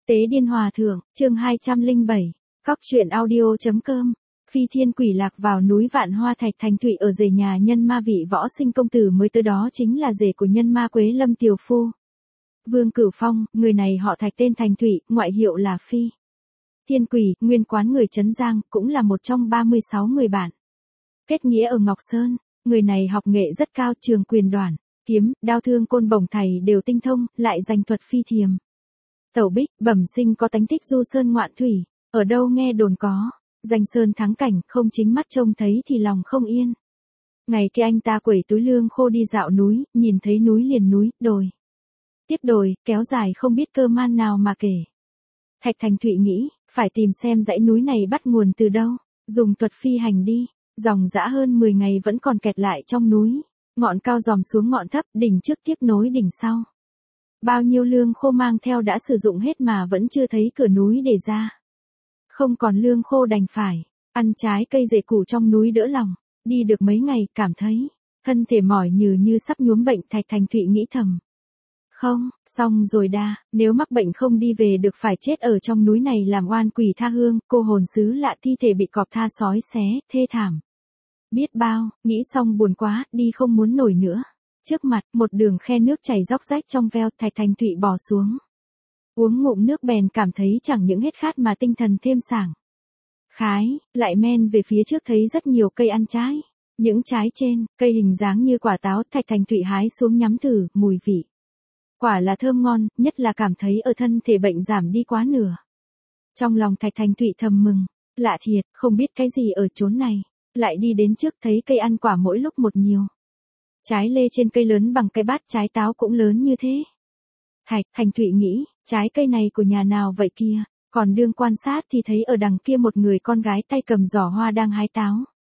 Tế Điên Hòa Thượng, chương 207, Cóc truyện audio.com. Phi thiên quỷ lạc vào núi Vạn Hoa Thạch Thành Thụy ở rể nhà nhân ma vị võ sinh công tử mới tới, đó chính là rể của nhân ma Quế Lâm Tiều Phu. Vương Cửu Phong, người này họ Thạch tên Thành Thụy, ngoại hiệu là Phi Thiên Quỷ, nguyên quán người Trấn Giang, cũng là một trong 36 người bạn kết nghĩa ở Ngọc Sơn. Người này học nghệ rất cao, trường quyền đoản, kiếm, đao thương côn bổng thầy đều tinh thông, lại giành thuật phi thiềm. Tẩu bích, bẩm sinh có tánh thích du sơn ngoạn thủy, ở đâu nghe đồn có, danh sơn thắng cảnh, không chính mắt trông thấy thì lòng không yên. Ngày kia anh ta quẩy túi lương khô đi dạo núi, nhìn thấy núi liền núi, đồi tiếp đồi, kéo dài không biết cơ man nào mà kể. Thạch Thành Thụy nghĩ, phải tìm xem dãy núi này bắt nguồn từ đâu, dùng thuật phi hành đi, dòng dã hơn 10 ngày vẫn còn kẹt lại trong núi, ngọn cao dòm xuống ngọn thấp, đỉnh trước tiếp nối đỉnh sau. Bao nhiêu lương khô mang theo đã sử dụng hết mà vẫn chưa thấy cửa núi để ra. Không còn lương khô đành phải ăn trái cây rễ củ trong núi đỡ lòng. Đi được mấy ngày cảm thấy thân thể mỏi nhừ như sắp nhuốm bệnh. Thạch Thành Thụy nghĩ thầm. Không, xong rồi đa, nếu mắc bệnh không đi về được phải chết ở trong núi này làm oan quỷ tha hương, cô hồn xứ lạ thi thể bị cọp tha sói xé, thê thảm biết bao, nghĩ xong buồn quá, đi không muốn nổi nữa. Trước mặt, một đường khe nước chảy róc rách trong veo. Thạch Thành Thụy bò xuống. Uống ngụm nước bèn cảm thấy chẳng những hết khát mà tinh thần thêm sảng khái, lại men về phía trước thấy rất nhiều cây ăn trái. Những trái trên, cây hình dáng như quả táo. Thạch Thành Thụy hái xuống nhắm thử, mùi vị quả là thơm ngon, nhất là cảm thấy ở thân thể bệnh giảm đi quá nửa. Trong lòng Thạch Thành Thụy thầm mừng, lạ thiệt, không biết cái gì ở chốn này. Lại đi đến trước thấy cây ăn quả mỗi lúc một nhiều. Trái lê trên cây lớn bằng cái bát, trái táo cũng lớn như thế. Thạch Thành Thụy nghĩ, trái cây này của nhà nào vậy kia, còn đương quan sát thì thấy ở đằng kia một người con gái tay cầm giỏ hoa đang hái táo.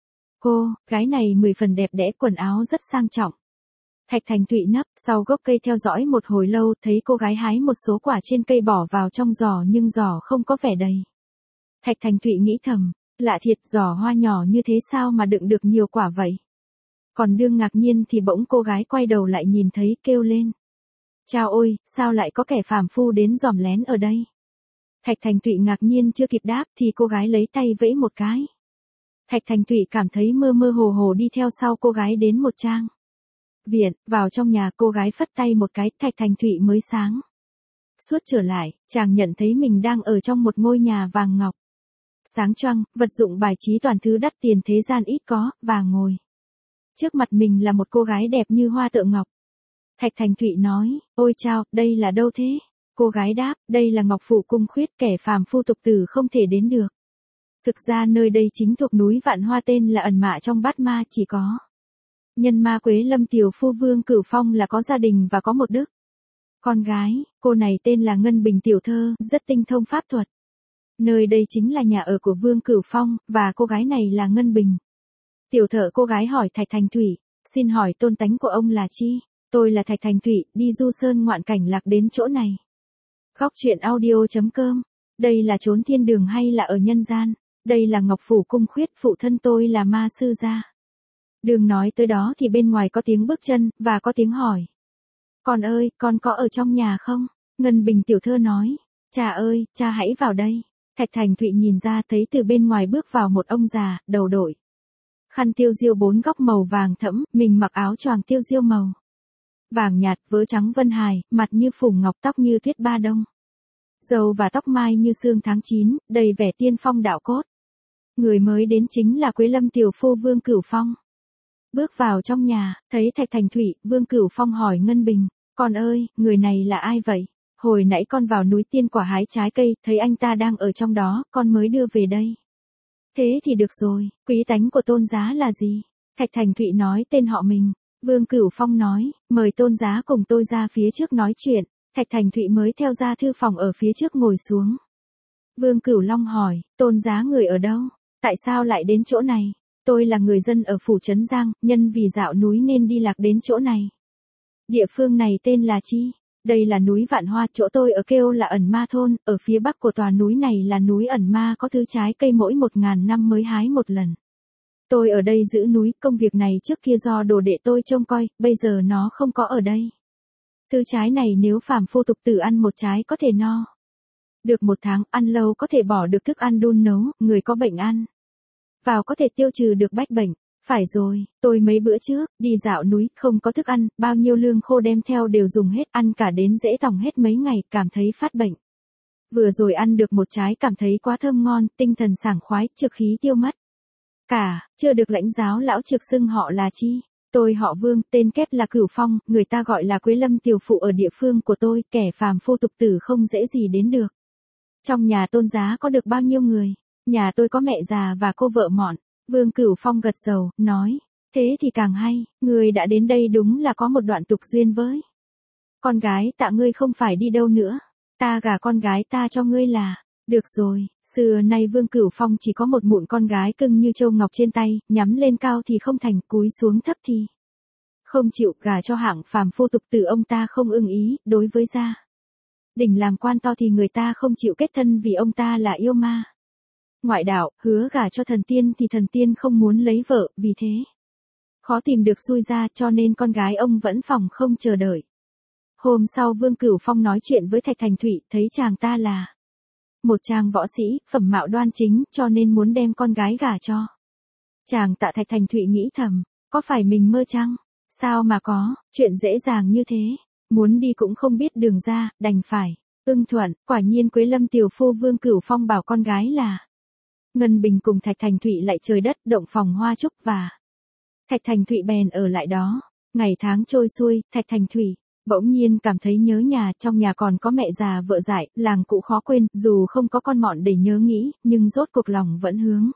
Cô, gái này 10 phần đẹp đẽ, quần áo rất sang trọng. Thạch Thành Thụy nấp sau gốc cây theo dõi một hồi lâu, thấy cô gái hái một số quả trên cây bỏ vào trong giỏ nhưng giỏ không có vẻ đầy. Thạch Thành Thụy nghĩ thầm, lạ thiệt, giỏ hoa nhỏ như thế sao mà đựng được nhiều quả vậy. Còn đương ngạc nhiên thì bỗng cô gái quay đầu lại nhìn thấy, kêu lên. Chao ôi, sao lại có kẻ phàm phu đến dòm lén ở đây? Thạch Thành Thụy ngạc nhiên chưa kịp đáp thì cô gái lấy tay vẫy một cái. Thạch Thành Thụy cảm thấy mơ mơ hồ hồ đi theo sau cô gái đến một trang viện, vào trong nhà. Cô gái phất tay một cái, Thạch Thành Thụy mới sáng suốt trở lại, chàng nhận thấy mình đang ở trong một ngôi nhà vàng ngọc. Sáng choang, vật dụng bài trí toàn thứ đắt tiền thế gian ít có, và ngồi trước mặt mình là một cô gái đẹp như hoa tượng ngọc. Thạch Thành Thụy nói, ôi chao, đây là đâu thế? Cô gái đáp, đây là Ngọc Phủ Cung Khuyết, kẻ phàm phu tục tử không thể đến được. Thực ra nơi đây chính thuộc núi Vạn Hoa, tên là ẩn mạ trong bát ma, chỉ có nhân ma Quế Lâm Tiều Phu Vương Cửu Phong là có gia đình và có một đứa con gái. Cô này tên là Ngân Bình tiểu thơ, rất tinh thông pháp thuật. Nơi đây chính là nhà ở của Vương Cửu Phong, và cô gái này là Ngân Bình. Tiểu thợ cô gái hỏi Thạch Thành Thụy, xin hỏi tôn tánh của ông là chi? Tôi là Thạch Thành Thụy, đi du sơn ngoạn cảnh lạc đến chỗ này. Cóc truyện audio.com. Đây là chốn thiên đường hay là ở nhân gian? Đây là Ngọc Phủ Cung Khuyết, phụ thân tôi là ma sư gia. Đường nói tới đó thì bên ngoài có tiếng bước chân, và có tiếng hỏi. Con ơi, con có ở trong nhà không? Ngân Bình tiểu thơ nói, cha ơi, cha hãy vào đây. Thạch Thành Thụy nhìn ra thấy từ bên ngoài bước vào một ông già, đầu đội khăn tiêu diêu 4 góc màu vàng thẫm, mình mặc áo choàng tiêu diêu màu vàng nhạt, vớ trắng vân hài, mặt như phùng ngọc, tóc như tuyết ba đông. Râu và tóc mai như sương tháng 9, đầy vẻ tiên phong đạo cốt. Người mới đến chính là Quế Lâm Tiều Phu Vương Cửu Phong. Bước vào trong nhà, thấy Thạch Thành Thụy, Vương Cửu Phong hỏi Ngân Bình, con ơi, người này là ai vậy? Hồi nãy con vào núi Tiên Quả hái trái cây, thấy anh ta đang ở trong đó, con mới đưa về đây. Thế thì được rồi, quý tánh của tôn giá là gì? Thạch Thành Thụy nói tên họ mình. Vương Cửu Phong nói, mời tôn giá cùng tôi ra phía trước nói chuyện. Thạch Thành Thụy mới theo ra thư phòng ở phía trước ngồi xuống. Vương Cửu Long hỏi, tôn giá người ở đâu? Tại sao lại đến chỗ này? Tôi là người dân ở phủ Trấn Giang, nhân vì dạo núi nên đi lạc đến chỗ này. Địa phương này tên là chi? Đây là núi Vạn Hoa, chỗ tôi ở kêu là Ẩn Ma Thôn, ở phía bắc của tòa núi này là núi Ẩn Ma, có thứ trái cây mỗi 1000 năm mới hái một lần. Tôi ở đây giữ núi, công việc này trước kia do đồ đệ tôi trông coi, bây giờ nó không có ở đây. Thứ trái này nếu phàm phu tục tử ăn một trái có thể no. Được 1 tháng, ăn lâu có thể bỏ được thức ăn đun nấu, người có bệnh ăn vào có thể tiêu trừ được bách bệnh. Phải rồi, tôi mấy bữa trước, đi dạo núi, không có thức ăn, bao nhiêu lương khô đem theo đều dùng hết, ăn cả đến rễ tòng hết mấy ngày, cảm thấy phát bệnh. Vừa rồi ăn được một trái cảm thấy quá thơm ngon, tinh thần sảng khoái, trực khí tiêu mất. Chưa được lãnh giáo lão trực xưng họ là chi. Tôi họ Vương, tên kép là Cửu Phong, người ta gọi là Quế Lâm tiểu phụ ở địa phương của tôi, kẻ phàm phu tục tử không dễ gì đến được. Trong nhà Tôn giá có được bao nhiêu người? Nhà tôi có mẹ già và cô vợ mọn. Vương Cửu Phong gật đầu, nói, thế thì càng hay, người đã đến đây đúng là có một đoạn tục duyên với. Con gái Tạ ngươi không phải đi đâu nữa, ta gả con gái ta cho ngươi là. Được rồi, xưa nay Vương Cửu Phong chỉ có một mụn con gái cưng như châu ngọc trên tay, nhắm lên cao thì không thành, cúi xuống thấp thì không chịu, gả cho hạng phàm phu tục tử ông ta không ưng ý, đối với gia đình làm quan to thì người ta không chịu kết thân vì ông ta là yêu ma. Ngoại đạo, hứa gả cho thần tiên thì thần tiên không muốn lấy vợ, vì thế khó tìm được xui ra, cho nên con gái ông vẫn phòng không chờ đợi. Hôm sau Vương Cửu Phong nói chuyện với Thạch Thành Thụy, thấy chàng ta là một chàng võ sĩ, phẩm mạo đoan chính, cho nên muốn đem con gái gả cho. Chàng Tạ Thạch Thành Thụy nghĩ thầm, có phải mình mơ chăng? Sao mà có, chuyện dễ dàng như thế. Muốn đi cũng không biết đường ra, đành phải ưng thuận. Quả nhiên Quế Lâm tiểu phu Vương Cửu Phong bảo con gái là Ngân Bình cùng Thạch Thành Thụy lại trời đất, động phòng hoa trúc và Thạch Thành Thụy bèn ở lại đó. Ngày tháng trôi xuôi, Thạch Thành Thụy bỗng nhiên cảm thấy nhớ nhà, trong nhà còn có mẹ già vợ dại, làng cũ khó quên, dù không có con mọn để nhớ nghĩ, nhưng rốt cuộc lòng vẫn hướng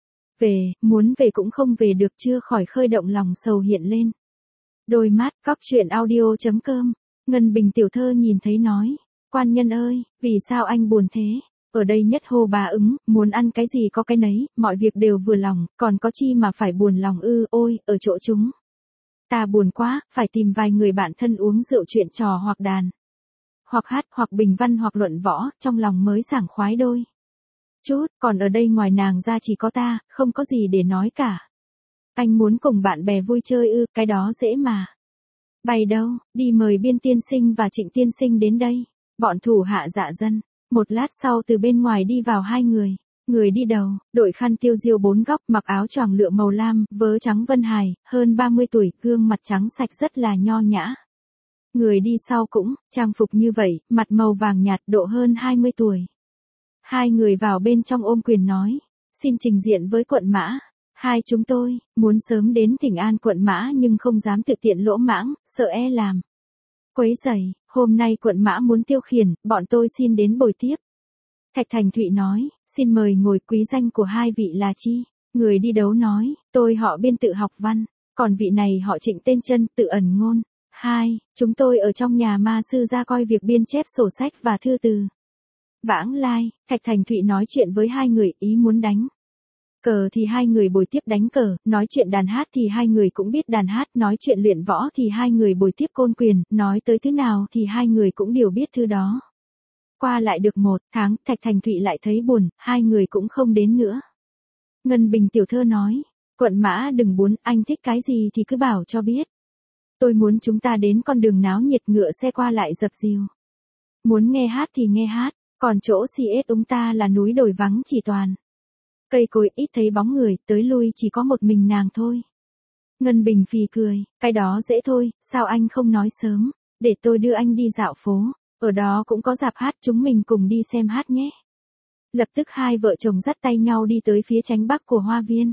về, muốn về cũng không về được, chưa khỏi khơi động lòng sầu hiện lên. Đôi mắt, cóc truyện audio.com, Ngân Bình tiểu thơ nhìn thấy nói, quan nhân ơi, vì sao anh buồn thế? Ở đây nhất hô bà ứng, muốn ăn cái gì có cái nấy, mọi việc đều vừa lòng, còn có chi mà phải buồn lòng ư, ôi, ở chỗ chúng ta buồn quá, phải tìm vài người bạn thân uống rượu chuyện trò hoặc đàn, hoặc hát, hoặc bình văn hoặc luận võ, trong lòng mới sảng khoái đôi chút, còn ở đây ngoài nàng ra chỉ có ta, không có gì để nói cả. Anh muốn cùng bạn bè vui chơi ư, cái đó dễ mà. Bày đâu, đi mời Biên tiên sinh và Trịnh tiên sinh đến đây. Bọn thủ hạ dạ dân. Một lát sau từ bên ngoài đi vào 2 người. Người đi đầu, đội khăn tiêu diêu 4 góc, mặc áo choàng lụa màu lam, vớ trắng vân hài, hơn 30 tuổi, gương mặt trắng sạch rất là nho nhã. Người đi sau cũng, trang phục như vậy, mặt màu vàng nhạt, độ hơn 20 tuổi. 2 người vào bên trong ôm quyền nói, xin trình diện với quận Mã. Hai chúng tôi, muốn sớm đến Thỉnh An quận Mã nhưng không dám tự tiện lỗ mãng, sợ làm quấy rầy, hôm nay quận Mã muốn tiêu khiển, bọn tôi xin đến bồi tiếp. Thạch Thành Thụy nói, xin mời ngồi, quý danh của 2 vị là chi? Người đi đấu nói, tôi họ Biên tự học văn, còn vị này họ Trịnh tên Chân tự ẩn ngôn. 2, chúng tôi ở trong nhà ma sư ra coi việc biên chép sổ sách và thư từ vãng lai. Thạch Thành Thụy nói chuyện với 2 người, ý muốn đánh cờ thì 2 người bồi tiếp đánh cờ, nói chuyện đàn hát thì 2 người cũng biết đàn hát, nói chuyện luyện võ thì 2 người bồi tiếp côn quyền, nói tới thứ nào thì 2 người cũng đều biết thứ đó. Qua lại được 1 tháng, Thạch Thành Thụy lại thấy buồn, 2 người cũng không đến nữa. Ngân Bình tiểu thơ nói, quận Mã đừng buồn, anh thích cái gì thì cứ bảo cho biết. Tôi muốn chúng ta đến con đường náo nhiệt, ngựa xe qua lại dập dìu. Muốn nghe hát thì nghe hát, còn chỗ si ết chúng ta là núi đồi vắng chỉ toàn cây cối, ít thấy bóng người, tới lui chỉ có một mình nàng thôi. Ngân Bình phì cười, cái đó dễ thôi, sao anh không nói sớm, để tôi đưa anh đi dạo phố, ở đó cũng có rạp hát, chúng mình cùng đi xem hát nhé. Lập tức 2 vợ chồng dắt tay nhau đi tới phía chánh bắc của hoa viên.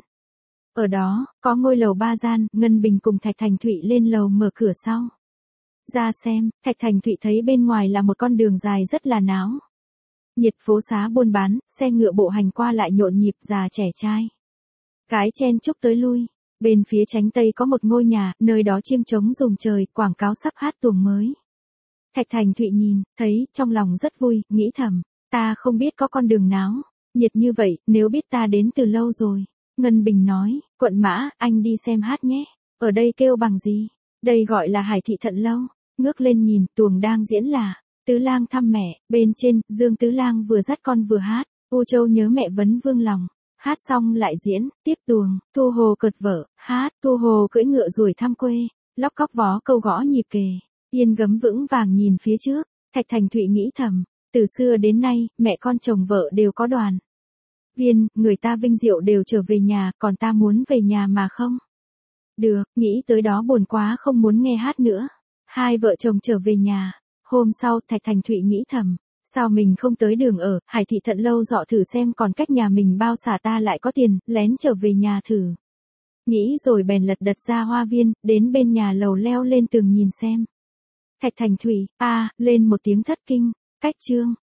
Ở đó, có ngôi lầu 3 gian, Ngân Bình cùng Thạch Thành Thụy lên lầu mở cửa sau. Ra xem, Thạch Thành Thụy thấy bên ngoài là một con đường dài rất là náo nhiệt, phố xá buôn bán, xe ngựa bộ hành qua lại nhộn nhịp, già trẻ trai gái chen chúc tới lui. Bên phía chánh tây có một ngôi nhà, nơi đó chiêng trống rùng trời, quảng cáo sắp hát tuồng mới. Thạch Thành Thụy nhìn, thấy, trong lòng rất vui, nghĩ thầm, ta không biết có con đường náo nhiệt như vậy, nếu biết ta đến từ lâu rồi. Ngân Bình nói, quận Mã, anh đi xem hát nhé. Ở đây kêu bằng gì? Đây gọi là Hải Thị Thận Lâu. Ngước lên nhìn, tuồng đang diễn là Tứ Lang thăm mẹ, bên trên, Dương Tứ Lang vừa dắt con vừa hát, U Châu nhớ mẹ vấn vương lòng. Hát xong lại diễn, tiếp tuồng, Thu Hồ cợt vợ, hát, Thu Hồ cưỡi ngựa ruổi thăm quê, lóc cóc vó câu gõ nhịp kề, Yên gấm vững vàng nhìn phía trước. Thạch Thành Thụy nghĩ thầm, Từ xưa đến nay, mẹ con chồng vợ đều có đoàn viên, người ta vinh diệu đều trở về nhà, còn ta muốn về nhà mà không được, nghĩ tới đó buồn quá không muốn nghe hát nữa. Hai vợ chồng trở về nhà. Hôm sau, Thạch Thành Thụy nghĩ thầm, sao mình không tới đường ở, Hải Thị Thận Lâu dọ thử xem còn cách nhà mình bao xa ta lại có tiền, lén trở về nhà thử. Nghĩ rồi bèn lật đật ra hoa viên, đến bên nhà lầu leo lên tường nhìn xem. Thạch Thành Thụy, lên một tiếng thất kinh, cách chương.